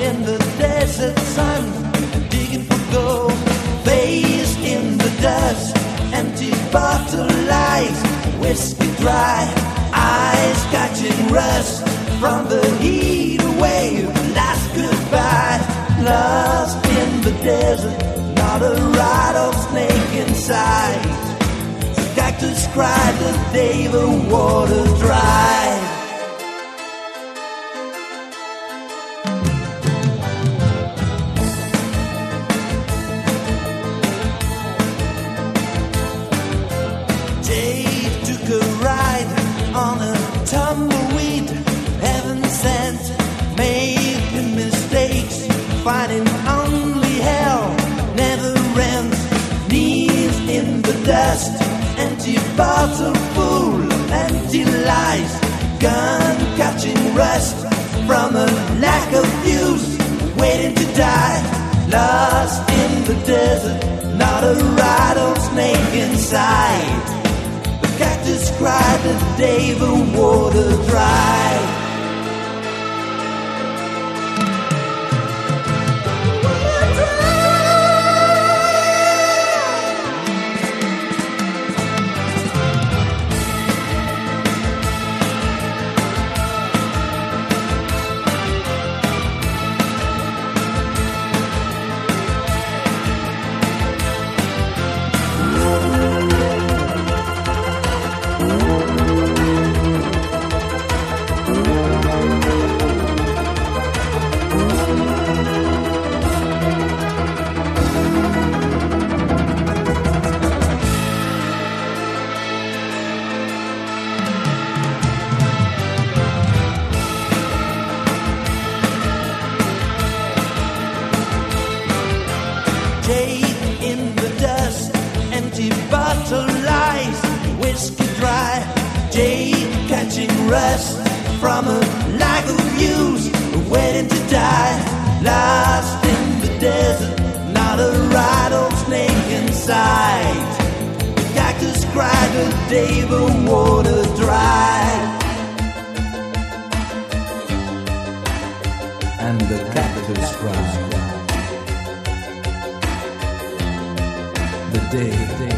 in the desert sun, digging for gold, face in the dust, empty bottle lies, whiskey dry, eyes catching rust from the heat wave, last goodbye, lost in the desert, not a rattlesnake in sight. Cactus cried the day the water dried. Jay took a ride on a tumbleweed, heaven sent, made mistakes, finding only hell never ends, knees in the dust, empty bottle full of empty lies, gun catching rust from a lack of fuse, waiting to die, lost in the desert, not a rattlesnake in sight. The cactus cried the day the water dried. Jay in the dust, empty bottle lies, whiskey dry, Jay catching rust from a lack of use, waiting to die, lost in the desert, not a rattlesnake in sight. The cactus cried the day the water dried. And the cactus cried the day